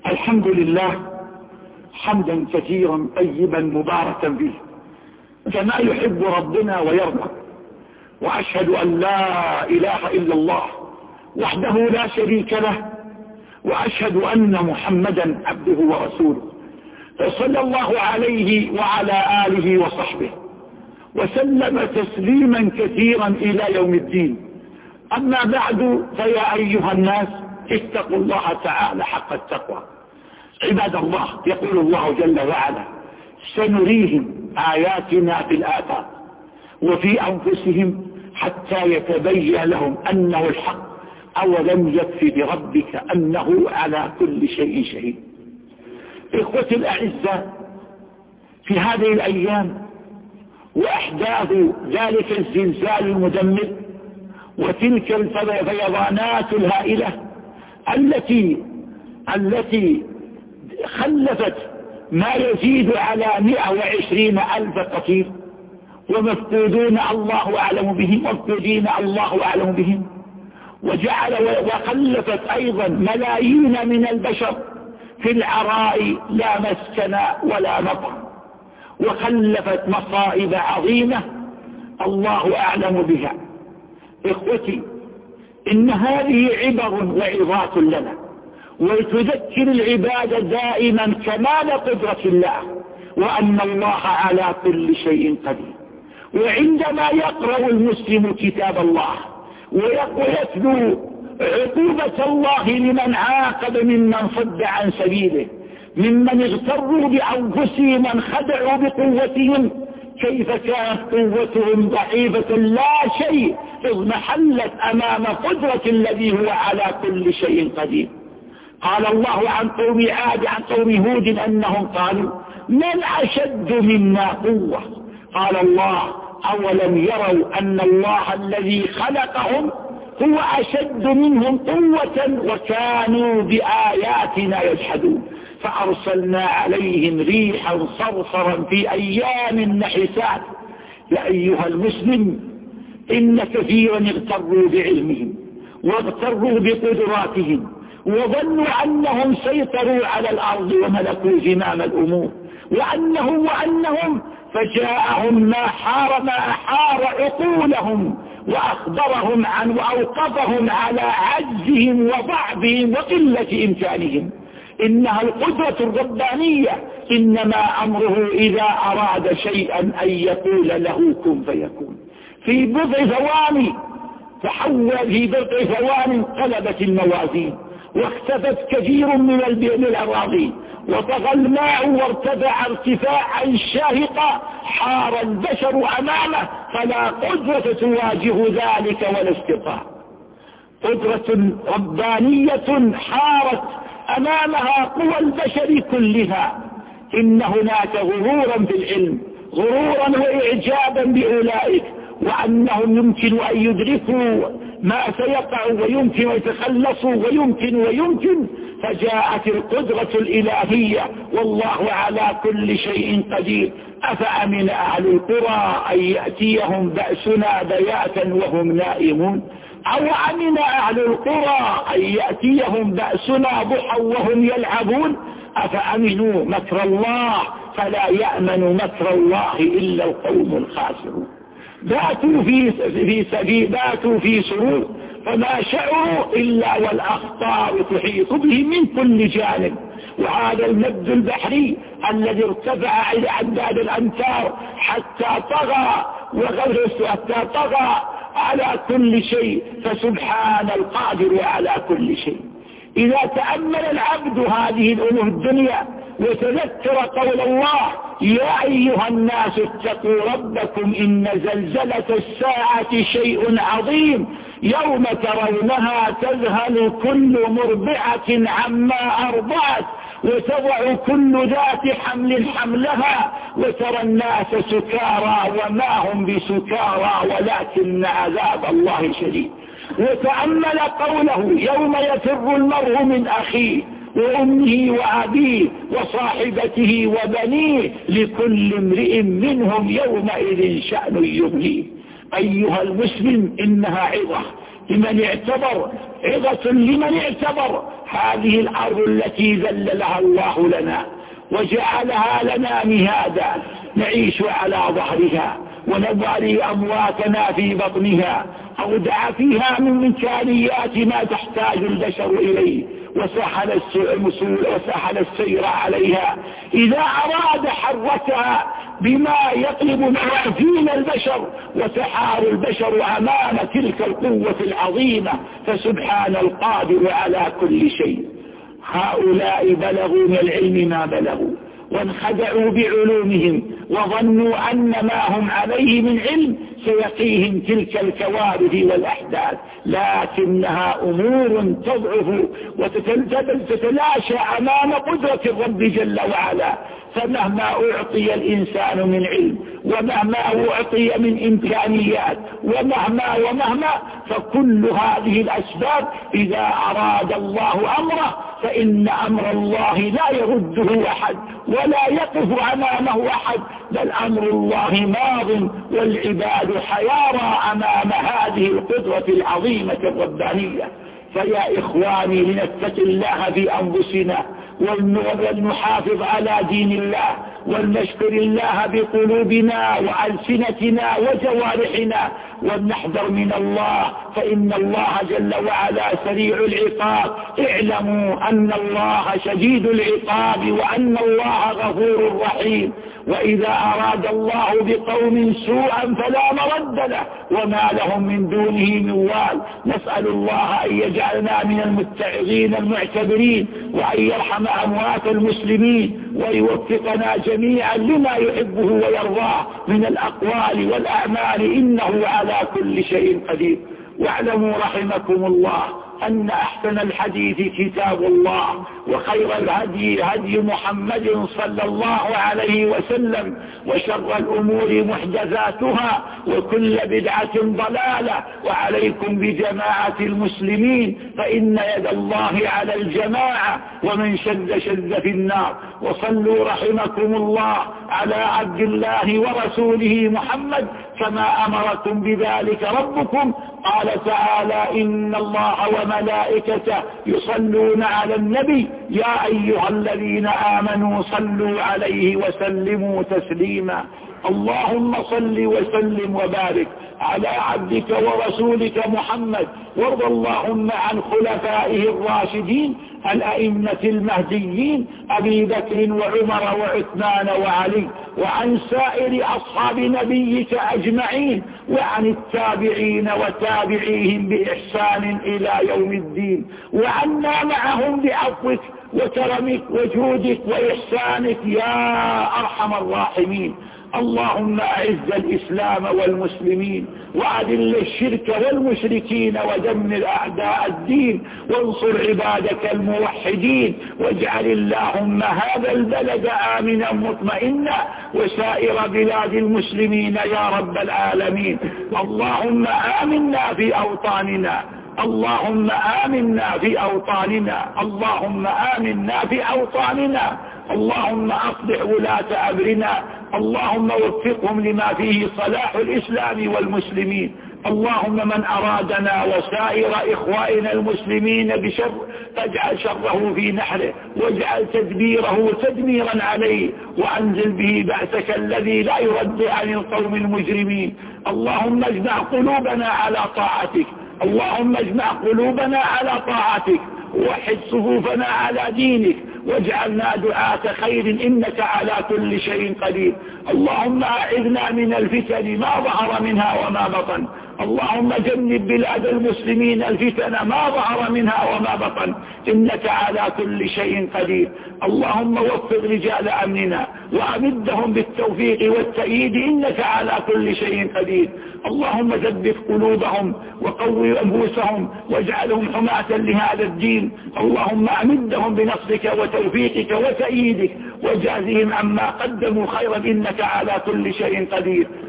الحمد لله حمدا كثيرا طيبا مباركا فيه كما يحب ربنا ويرضى، وأشهد أن لا إله إلا الله وحده لا شريك له، وأشهد أن محمدا عبده ورسوله، صلى الله عليه وعلى آله وصحبه وسلم تسليما كثيرا إلى يوم الدين. أما بعد، فيا أيها الناس اتقوا الله تعالى حق التقوى. عباد الله، يقول الله جل وعلا: سنريهم آياتنا في الآفاق وفي أنفسهم حتى يتبين لهم أنه الحق أولم يكف بربك أنه على كل شيء شهيد. إخوتي الأعزاء، في هذه الأيام وأحداث ذلك الزلزال المدمر وتلك الفيضانات الهائلة التي خلفت ما يزيد على 120,000 قتيل ومفقودين الله أعلم بهم، وخلفت أيضا ملايين من البشر في العراء لا مسكن ولا مطر، وخلفت مصائب عظيمة الله أعلم بها. إخوتي، إن هذه عبر وعظات لنا، وتذكر العباد دائما كمال قدرة الله وأن الله على كل شيء قدير. وعندما يقرأ المسلم كتاب الله ويتلو عقوبة الله لمن عاقب ممن صد عن سبيله، ممن اغتروا بأنفسهم وانخدعوا بقوتهم، كيف كانت قوتهم ضعيفة لا شيء إذ محلت أمام قدرة الذي هو على كل شيء قدير. قال الله عن قوم عاد عن قوم هود أنهم قالوا: من أشد منا قوة؟ قال الله: أولم يروا أن الله الذي خلقهم هو أشد منهم قوة وكانوا بآياتنا يجحدون فأرسلنا عليهم ريحا صرصرا في أيام نحسات. يا أيها المسلم، إن كثيرا اغتروا بعلمهم واغتروا بقدراتهم وظنوا أنهم سيطروا على الأرض وملكوا زمام الأمور، وأنهم فجاءهم ما أحار عقولهم وأخبرهم عن وأوقفهم على عجزهم وضعفهم وقلة إمكانهم. إنها القدرة الربانية، إنما أمره إذا أراد شيئا أن يقول له كن فيكون. في بضع ثوان قلبت الموازين واختفت كثير من الأراضي وطغى الماء وارتفع ارتفاعا شاهقا، حار البشر أمامه فلا قدرة تواجه ذلك ولا استطاع. قدرة ربانية حارت أمامها قوى البشر كلها. إن هناك غرورا بالعلم، غرورا وإعجابا بأولئك، وأنهم يمكن أن يدركوا ما سيقع ويمكن أن يتخلصوا ويمكن فجاءت القدرة الإلهية والله على كل شيء قدير. أفأمن أهل القرى أن يأتيهم بأسنا بياتا وهم نائمون، أو أمن أهل القرى أن يأتيهم بأسنا ضحى وهم يلعبون. أفأمنوا مكر الله فلا يأمن مكر الله إلا القوم الخاسرون. باتوا في سرور فما شعروا إلا والأخطار تحيط بهم من كل جانب. وهذا المد البحري الذي ارتفع إلى عداد الأمتار حتى طغى على كل شيء، فسبحان القادر على كل شيء. إذا تأمل العبد هذه الأمور الدنيا وتذكر قول الله: يا أيها الناس اتقوا ربكم إن زلزلة الساعة شيء عظيم، يوم ترونها تذهل كل مرضعة عما أرضعت وتضع كل ذات حمل حملها وترى الناس سكارى وما هم بسكارى ولكن عذاب الله شديد. وتأمل قوله: يوم يفر المرء من أخيه وأمه وأبيه وصاحبته وبنيه لكل امرئ منهم يومئذ شأن يغنيه. أيها المسلم، إنها عظة، لمن اعتبر، عظة لمن اعتبر. هذه الأرض التي ذللها الله لنا وجعلها لنا مهادا نعيش على ظهرها ونبالي أمواتنا في بطنها، أودع فيها من إمكانيات ما تحتاج البشر إليه، وسهل السير عليها. إذا أراد حركها بما يطلب موازين البشر وتحار البشر أمام تلك القوة العظيمة، فسبحان القادر على كل شيء. هؤلاء بلغوا من العلم ما بلغوا وانخدعوا بعلومهم وظنوا أن ما هم عليه من علم سيقيهم تلك الكوارث والأحداث، لكنها أمور تضعف وتتلاشى أمام قدرة الرب جل وعلا. فمهما أعطي الإنسان من علم ومهما أعطي من إمكانيات ومهما فكل هذه الأسباب إذا أراد الله أمره فإن أمر الله لا يرده أحد ولا يقف أمامه أحد، بل أمر الله ماض والعباد حيارى أمام هذه القدرة العظيمة الربانية. فيا إخواني لنتقي الله في أنفسنا ولنحافظ على دين الله ولنشكر الله بقلوبنا وألسنتنا وجوارحنا ولنحذر من الله، فإن الله جل وعلا سريع العقاب. اعلموا أن الله شديد العقاب وأن الله غفور رحيم. وإذا أراد الله بقوم سوءا فلا مرد له وما لهم من دونه من وال. نسأل الله أن يجعلنا من المتعظين المعتبرين وأن يرحم أموات المسلمين ويوفقنا جميعا لما يحبه ويرضاه من الأقوال والأعمال، إنه على كل شيء قدير. واعلموا رحمكم الله أن أحسن الحديث كتاب الله وخير الهدي هدي محمد صلى الله عليه وسلم وشر الأمور محدثاتها وكل بدعة ضلالة. وعليكم بجماعة المسلمين فإن يد الله على الجماعة ومن شذ في النار. وصلوا رحمكم الله على عبد الله ورسوله محمد كما أمركم بذلك ربكم. قال تعالى إن الله وملائكته يصلون على النبي يا أيها الذين آمنوا صلوا عليه وسلموا تسليما. اللهم صل وسلم وبارك على عبدك ورسولك محمد، وارض اللهم عن خلفائه الراشدين الأئمة المهديين أبي بكر وعمر وعثمان وعلي، وعن سائر أصحاب نبيك أجمعين، وعن التابعين وتابعيهم بإحسان إلى يوم الدين، وعنا معهم بعفوك وكرمك وجودك وإحسانك يا أرحم الراحمين. اللهم أعز الإسلام والمسلمين وأذل الشرك والمشركين ودمر أعداء الدين وانصر عبادك الموحدين، واجعل اللهم هذا البلد آمنا مطمئنا وسائر بلاد المسلمين يا رب العالمين. اللهم آمنا في أوطاننا، اللهم آمنا في أوطاننا، اللهم آمنا في أوطاننا. اللهم أصلح ولاة أمرنا، اللهم وفقهم لما فيه صلاح الإسلام والمسلمين. اللهم من أرادنا وسائر إخوائنا المسلمين بشر فاجعل شره في نحره واجعل تدبيره تدميرا عليه، وأنزل به بأسك الذي لا يرد عن القوم المجرمين. اللهم اجمع قلوبنا على طاعتك، اللهم اجمع قلوبنا على طاعتك، ووحد صفوفنا على دينك، واجعلنا دعاة خير إنك على كل شيء قدير. اللهم أعذنا من الفتن ما ظهر منها وما بطن، اللهم جنب بلاد المسلمين الفتن ما ظهر منها وما بطن إنك على كل شيء قدير. اللهم وفق رجال أمننا وأمدهم بالتوفيق والتأييد إنك على كل شيء قدير. اللهم ثبت قلوبهم وقوي أنفسهم واجعلهم حماة لهذا الدين. اللهم أمدهم بنصرك وتوفيقك وتأييدك وجازهم عما قدموا خيرا إنك على كل شيء قدير.